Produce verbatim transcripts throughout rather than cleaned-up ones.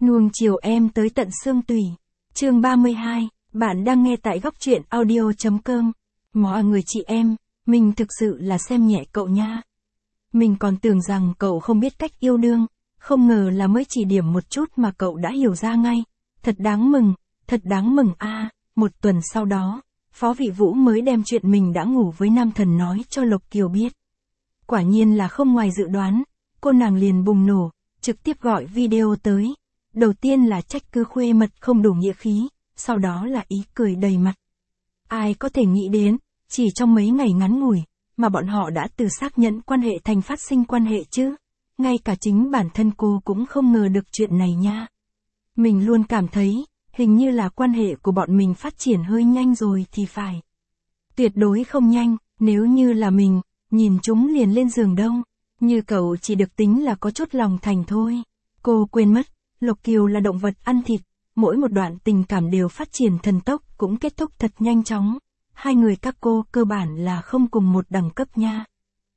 Nuông chiều em tới tận xương tủy. Chương ba mươi hai, bạn đang nghe tại góc truyện audio chấm com. Mọi người chị em, mình thực sự là xem nhẹ cậu nha. Mình còn tưởng rằng cậu không biết cách yêu đương, không ngờ là mới chỉ điểm một chút mà cậu đã hiểu ra ngay. Thật đáng mừng, thật đáng mừng a. À, một tuần sau đó, Phó Vị Vũ mới đem chuyện mình đã ngủ với nam thần nói cho Lộc Kiều biết. Quả nhiên là không ngoài dự đoán, cô nàng liền bùng nổ, trực tiếp gọi video tới. Đầu tiên là trách cứ khuê mật không đủ nghĩa khí, sau đó là ý cười đầy mặt. Ai có thể nghĩ đến, chỉ trong mấy ngày ngắn ngủi, mà bọn họ đã từ xác nhận quan hệ thành phát sinh quan hệ chứ. Ngay cả chính bản thân cô cũng không ngờ được chuyện này nha. Mình luôn cảm thấy, hình như là quan hệ của bọn mình phát triển hơi nhanh rồi thì phải. Tuyệt đối không nhanh, nếu như là mình, nhìn chúng liền lên giường đâu. Như cậu chỉ được tính là có chút lòng thành thôi. Cô quên mất, Lộc Kiều là động vật ăn thịt, mỗi một đoạn tình cảm đều phát triển thần tốc cũng kết thúc thật nhanh chóng. Hai người các cô cơ bản là không cùng một đẳng cấp nha.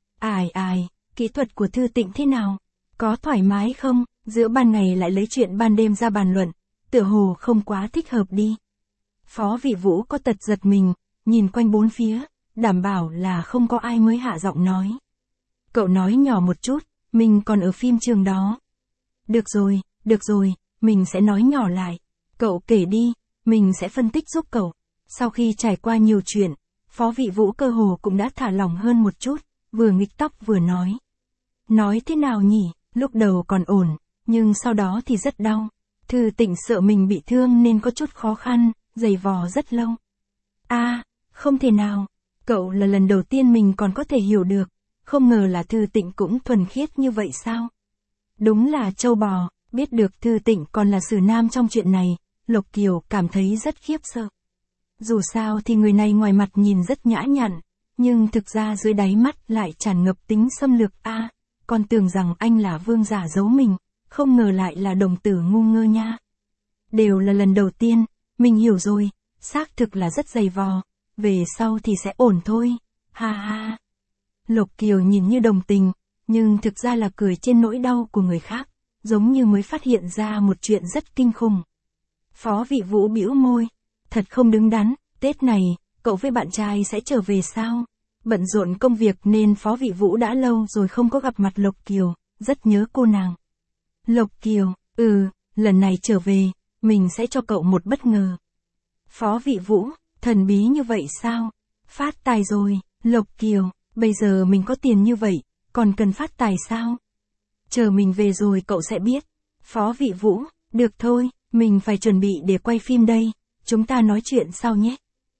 Ai ai, kỹ thuật của Thư Tịnh thế nào? Có thoải mái không? Giữa ban ngày lại lấy chuyện ban đêm ra bàn luận, tựa hồ không quá thích hợp đi. Phó Vị Vũ có tật giật mình, nhìn quanh bốn phía, đảm bảo là không có ai mới hạ giọng nói. Cậu nói nhỏ một chút, mình còn ở phim trường đó. Được rồi, được rồi, mình sẽ nói nhỏ lại. Cậu kể đi, mình sẽ phân tích giúp cậu. Sau khi trải qua nhiều chuyện, Phó Vị Vũ cơ hồ cũng đã thả lỏng hơn một chút, vừa nghịch tóc vừa nói. Nói thế nào nhỉ, lúc đầu còn ổn, nhưng sau đó thì rất đau. Thư Tịnh sợ mình bị thương nên có chút khó khăn, giày vò rất lâu. A, à, không thể nào, cậu là lần đầu tiên mình còn có thể hiểu được, không ngờ là Thư Tịnh cũng thuần khiết như vậy sao? Đúng là trâu bò, biết được Thư Tịnh còn là xử nam trong chuyện này, Lộc Kiều cảm thấy rất khiếp sợ. Dù sao thì người này ngoài mặt nhìn rất nhã nhặn, nhưng thực ra dưới đáy mắt lại tràn ngập tính xâm lược a. À, còn tưởng rằng anh là vương giả giấu mình, không ngờ lại là đồng tử ngu ngơ nha. Đều là lần đầu tiên, mình hiểu rồi, xác thực là rất dày vò, về sau thì sẽ ổn thôi, ha ha. Lộc Kiều nhìn như đồng tình, nhưng thực ra là cười trên nỗi đau của người khác, giống như mới phát hiện ra một chuyện rất kinh khủng. Phó Vị Vũ bĩu môi, thật không đứng đắn, Tết này, cậu với bạn trai sẽ trở về sao? Bận rộn công việc nên Phó Vị Vũ đã lâu rồi không có gặp mặt Lộc Kiều, rất nhớ cô nàng. Lộc Kiều, ừ, lần này trở về, mình sẽ cho cậu một bất ngờ. Phó Vị Vũ, thần bí như vậy sao? Phát tài rồi, Lộc Kiều, bây giờ mình có tiền như vậy, còn cần phát tài sao? Chờ mình về rồi cậu sẽ biết. Phó Vị Vũ, được thôi, mình phải chuẩn bị để quay phim đây, chúng ta nói chuyện sau nhé.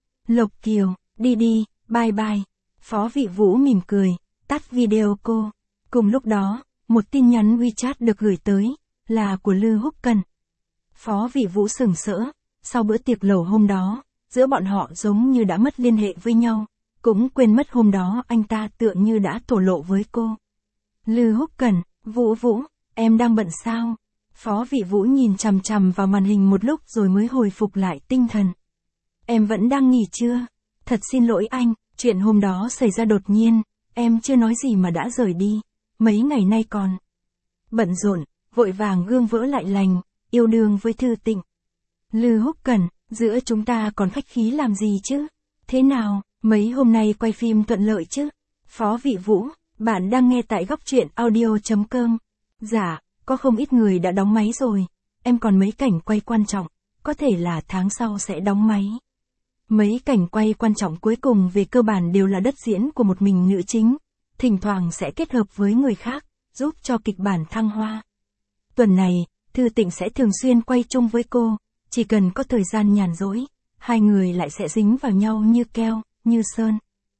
Lộc Kiều, đi đi, bye bye. Phó Vị Vũ mỉm cười, tắt video cô. Cùng lúc đó, một tin nhắn WeChat được gửi tới, là của Lư Húc Cần. Phó Vị Vũ sửng sỡ, sau bữa tiệc lẩu hôm đó, giữa bọn họ giống như đã mất liên hệ với nhau, cũng quên mất hôm đó anh ta tựa như đã thổ lộ với cô. Lư Húc Cần, Vũ Vũ, em đang bận sao? Phó Vị Vũ nhìn chằm chằm vào màn hình một lúc rồi mới hồi phục lại tinh thần. Em vẫn đang nghỉ chưa? Thật xin lỗi anh, chuyện hôm đó xảy ra đột nhiên, em chưa nói gì mà đã rời đi, mấy ngày nay còn bận rộn, vội vàng gương vỡ lại lành, yêu đương với Thư Tịnh. Lư Húc Cần, giữa chúng ta còn khách khí làm gì chứ? Thế nào, mấy hôm nay quay phim thuận lợi chứ? Phó Vị Vũ, bạn đang nghe tại góc truyện audio chấm com. Dạ, có không ít người đã đóng máy rồi, em còn mấy cảnh quay quan trọng, có thể là tháng sau sẽ đóng máy. Mấy cảnh quay quan trọng cuối cùng về cơ bản đều là đất diễn của một mình nữ chính, thỉnh thoảng sẽ kết hợp với người khác, giúp cho kịch bản thăng hoa. Tuần này, Thư Tịnh sẽ thường xuyên quay chung với cô, chỉ cần có thời gian nhàn rỗi, hai người lại sẽ dính vào nhau như keo, như sơn.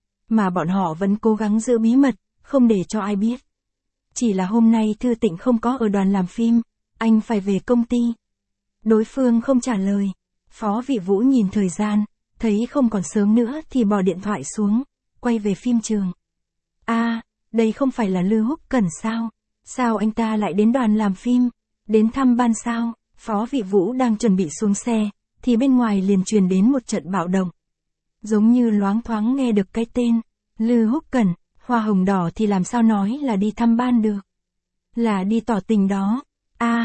Mà bọn họ vẫn cố gắng giữ bí mật, không để cho ai biết. Chỉ là hôm nay Thư Tịnh không có ở đoàn làm phim, anh phải về công ty. Đối phương không trả lời. Phó Vị Vũ nhìn thời gian, thấy không còn sớm nữa thì bỏ điện thoại xuống, quay về phim trường. A, à, đây không phải là Lư Húc Cần sao? Sao anh ta lại đến đoàn làm phim? Đến thăm ban sao? Phó Vị Vũ đang chuẩn bị xuống xe, thì bên ngoài liền truyền đến một trận bạo động. Giống như loáng thoáng nghe được cái tên, Lư Húc Cần, hoa hồng đỏ thì làm sao nói là đi thăm ban được. Là đi tỏ tình đó. A, à,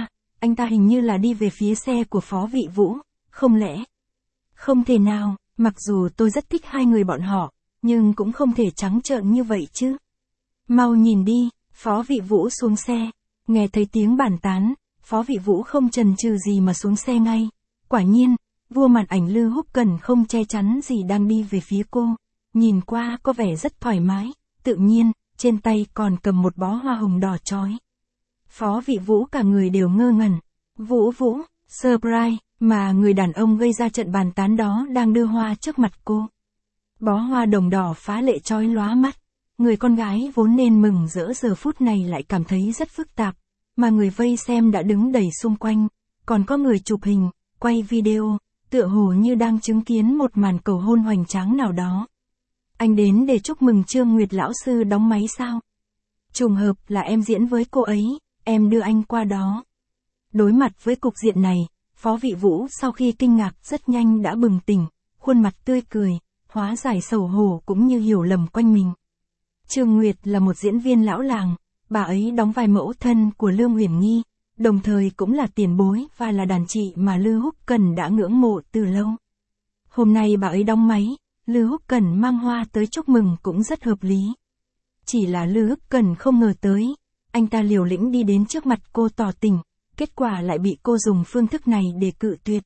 anh ta hình như là đi về phía xe của Phó Vị Vũ, không lẽ? Không thể nào, mặc dù tôi rất thích hai người bọn họ, nhưng cũng không thể trắng trợn như vậy chứ. Mau nhìn đi, Phó Vị Vũ xuống xe, nghe thấy tiếng bàn tán, Phó Vị Vũ không chần chừ gì mà xuống xe ngay. Quả nhiên, vua màn ảnh Lư Húc Cần không che chắn gì đang đi về phía cô, nhìn qua có vẻ rất thoải mái, tự nhiên, trên tay còn cầm một bó hoa hồng đỏ chói. Phó Vị Vũ cả người đều ngơ ngẩn. Vũ Vũ, surprise, mà người đàn ông gây ra trận bàn tán đó đang đưa hoa trước mặt cô. Bó hoa đồng đỏ phá lệ chói lóa mắt. Người con gái vốn nên mừng rỡ giờ phút này lại cảm thấy rất phức tạp, mà người vây xem đã đứng đầy xung quanh, còn có người chụp hình, quay video, tựa hồ như đang chứng kiến một màn cầu hôn hoành tráng nào đó. Anh đến để chúc mừng Trương Nguyệt lão sư đóng máy sao? Trùng hợp là em diễn với cô ấy, em đưa anh qua đó. Đối mặt với cục diện này, Phó Vị Vũ sau khi kinh ngạc rất nhanh đã bừng tỉnh, khuôn mặt tươi cười, hóa giải xấu hổ cũng như hiểu lầm quanh mình. Trương Nguyệt là một diễn viên lão làng, bà ấy đóng vai mẫu thân của Lương Uyển Nghi, đồng thời cũng là tiền bối và là đàn chị mà Lư Húc Cần đã ngưỡng mộ từ lâu. Hôm nay bà ấy đóng máy, Lư Húc Cần mang hoa tới chúc mừng cũng rất hợp lý. Chỉ là Lư Húc Cần không ngờ tới, anh ta liều lĩnh đi đến trước mặt cô tỏ tình, kết quả lại bị cô dùng phương thức này để cự tuyệt.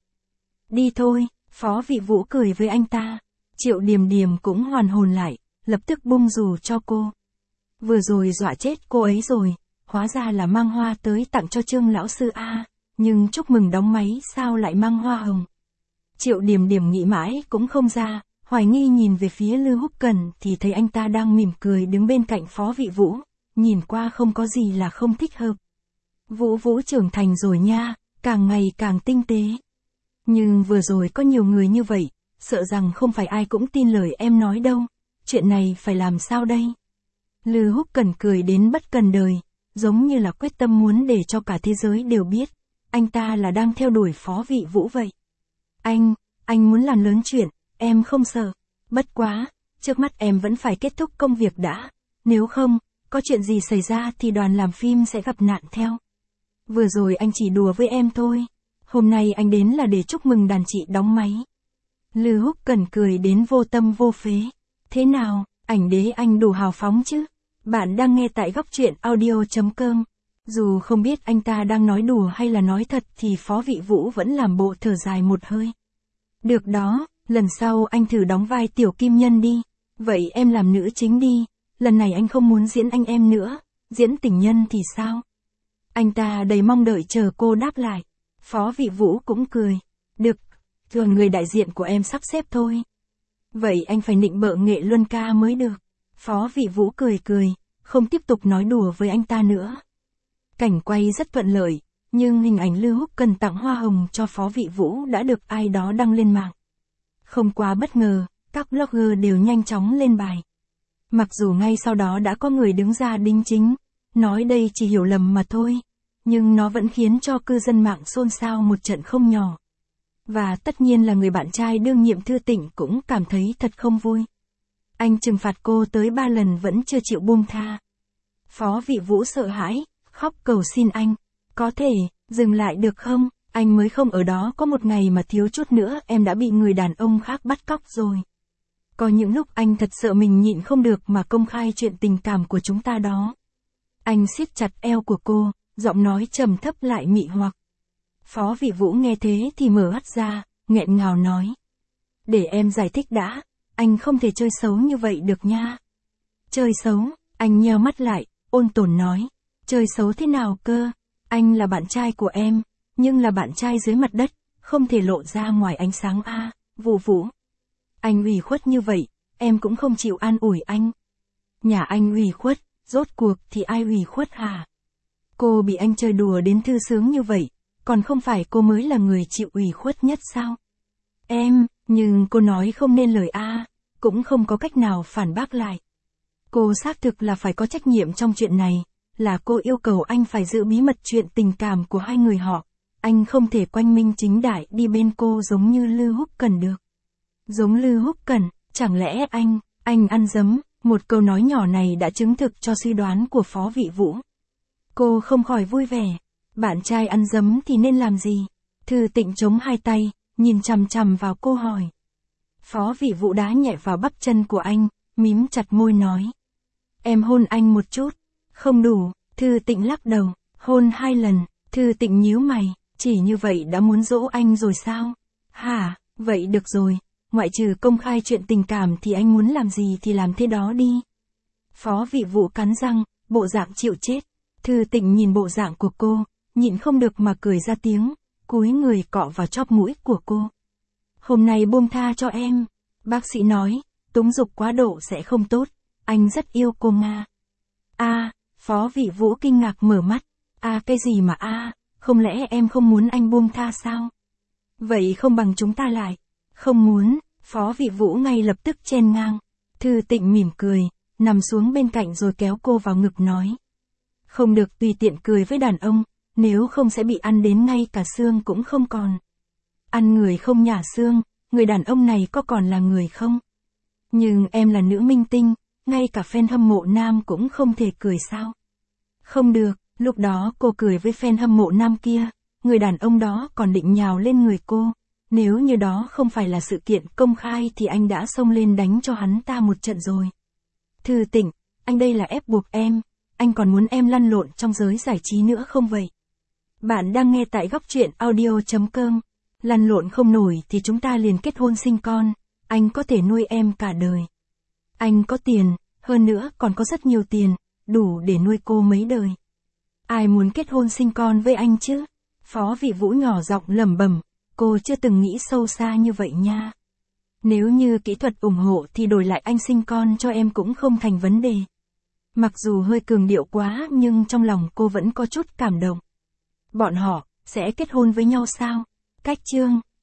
Đi thôi, Phó Vị Vũ cười với anh ta. Triệu Điềm Điềm cũng hoàn hồn lại, lập tức bung dù cho cô. Vừa rồi dọa chết cô ấy rồi, hóa ra là mang hoa tới tặng cho Trương lão sư a, nhưng chúc mừng đóng máy sao lại mang hoa hồng. Triệu Điềm Điềm nghĩ mãi cũng không ra, hoài nghi nhìn về phía Lư Húc Cần thì thấy anh ta đang mỉm cười đứng bên cạnh Phó Vị Vũ, nhìn qua không có gì là không thích hợp. Vũ Vũ trưởng thành rồi nha, càng ngày càng tinh tế. Nhưng vừa rồi có nhiều người như vậy, sợ rằng không phải ai cũng tin lời em nói đâu, chuyện này phải làm sao đây? Lư Húc Cần cười đến bất cần đời, giống như là quyết tâm muốn để cho cả thế giới đều biết, anh ta là đang theo đuổi Phó Vị Vũ vậy. Anh, anh muốn làm lớn chuyện, em không sợ, bất quá, trước mắt em vẫn phải kết thúc công việc đã, nếu không, có chuyện gì xảy ra thì đoàn làm phim sẽ gặp nạn theo. Vừa rồi anh chỉ đùa với em thôi, hôm nay anh đến là để chúc mừng đàn chị đóng máy. Lư Húc Cần cười đến vô tâm vô phế. Thế nào, ảnh đế anh đủ hào phóng chứ? Bạn đang nghe tại góc truyện audio chấm com. Dù không biết anh ta đang nói đùa hay là nói thật thì Phó Vị Vũ vẫn làm bộ thở dài một hơi. Được đó, lần sau anh thử đóng vai tiểu kim nhân đi. Vậy em làm nữ chính đi, lần này anh không muốn diễn anh em nữa, diễn tình nhân thì sao? Anh ta đầy mong đợi chờ cô đáp lại. Phó Vị Vũ cũng cười. Được, thường người đại diện của em sắp xếp thôi. Vậy anh phải nịnh bợ Nghệ Luân ca mới được. Phó Vị Vũ cười cười, không tiếp tục nói đùa với anh ta nữa. Cảnh quay rất thuận lợi, nhưng hình ảnh Lư Húc Cần tặng hoa hồng cho Phó Vị Vũ đã được ai đó đăng lên mạng. Không quá bất ngờ, các blogger đều nhanh chóng lên bài. Mặc dù ngay sau đó đã có người đứng ra đính chính, nói đây chỉ hiểu lầm mà thôi, nhưng nó vẫn khiến cho cư dân mạng xôn xao một trận không nhỏ. Và tất nhiên là người bạn trai đương nhiệm Thư Tịnh cũng cảm thấy thật không vui. Anh trừng phạt cô tới ba lần vẫn chưa chịu buông tha. Phó Vị Vũ sợ hãi, khóc cầu xin anh. Có thể, dừng lại được không? Anh mới không ở đó có một ngày mà thiếu chút nữa em đã bị người đàn ông khác bắt cóc rồi. Có những lúc anh thật sợ mình nhịn không được mà công khai chuyện tình cảm của chúng ta đó. Anh siết chặt eo của cô, giọng nói trầm thấp lại mị hoặc. Phó Vị Vũ nghe thế thì mở mắt ra, nghẹn ngào nói. Để em giải thích đã, anh không thể chơi xấu như vậy được nha. Chơi xấu, anh nheo mắt lại, ôn tồn nói. Chơi xấu thế nào cơ? Anh là bạn trai của em, nhưng là bạn trai dưới mặt đất, không thể lộ ra ngoài ánh sáng a. À, Vũ Vũ. Anh ủy khuất như vậy, em cũng không chịu an ủi anh. Nhà anh ủy khuất, rốt cuộc thì ai ủy khuất hả? Cô bị anh chơi đùa đến thư sướng như vậy, còn không phải cô mới là người chịu ủy khuất nhất sao? Em, nhưng cô nói không nên lời a, à, cũng không có cách nào phản bác lại. Cô xác thực là phải có trách nhiệm trong chuyện này, là cô yêu cầu anh phải giữ bí mật chuyện tình cảm của hai người họ. Anh không thể quanh minh chính đại đi bên cô giống như Lư Húc Cần được. Giống Lư Húc Cần, chẳng lẽ anh, anh ăn dấm? Một câu nói nhỏ này đã chứng thực cho suy đoán của Phó Vị Vũ. Cô không khỏi vui vẻ. Bạn trai ăn dấm thì nên làm gì? Thư Tịnh chống hai tay, nhìn chằm chằm vào cô hỏi. Phó Vị Vũ đá nhẹ vào bắp chân của anh, mím chặt môi nói. Em hôn anh một chút. Không đủ, Thư Tịnh lắc đầu, hôn hai lần. Thư Tịnh nhíu mày, chỉ như vậy đã muốn dỗ anh rồi sao? Hả, vậy được rồi, ngoại trừ công khai chuyện tình cảm thì anh muốn làm gì thì làm thế đó đi. Phó Vị Vũ cắn răng, bộ dạng chịu chết. Thư Tịnh nhìn bộ dạng của cô, nhịn không được mà cười ra tiếng, cúi người cọ vào chóp mũi của cô. Hôm nay buông tha cho em, bác sĩ nói, túng dục quá độ sẽ không tốt, anh rất yêu cô Nga. A, Phó Vị Vũ kinh ngạc mở mắt, a cái gì mà a, không lẽ em không muốn anh buông tha sao? Vậy không bằng chúng ta lại. Không muốn, Phó Vị Vũ ngay lập tức chen ngang. Thư Tịnh mỉm cười, nằm xuống bên cạnh rồi kéo cô vào ngực nói. Không được tùy tiện cười với đàn ông, nếu không sẽ bị ăn đến ngay cả xương cũng không còn. Ăn người không nhả xương, người đàn ông này có còn là người không? Nhưng em là nữ minh tinh, ngay cả fan hâm mộ nam cũng không thể cười sao? Không được, lúc đó cô cười với fan hâm mộ nam kia, người đàn ông đó còn định nhào lên người cô. Nếu như đó không phải là sự kiện công khai thì anh đã xông lên đánh cho hắn ta một trận rồi. Thư Tịnh, anh đây là ép buộc em, anh còn muốn em lăn lộn trong giới giải trí nữa không vậy? Bạn đang nghe tại góc truyện audio.com. Lăn lộn không nổi thì chúng ta liền kết hôn sinh con, anh có thể nuôi em cả đời. Anh có tiền, hơn nữa còn có rất nhiều tiền, đủ để nuôi cô mấy đời. Ai muốn kết hôn sinh con với anh chứ? Phó Vị Vũ nhỏ giọng lẩm bẩm, cô chưa từng nghĩ sâu xa như vậy nha. Nếu như kỹ thuật ủng hộ thì đổi lại anh sinh con cho em cũng không thành vấn đề. Mặc dù hơi cường điệu quá nhưng trong lòng cô vẫn có chút cảm động. Bọn họ, sẽ kết hôn với nhau sao? Cách chương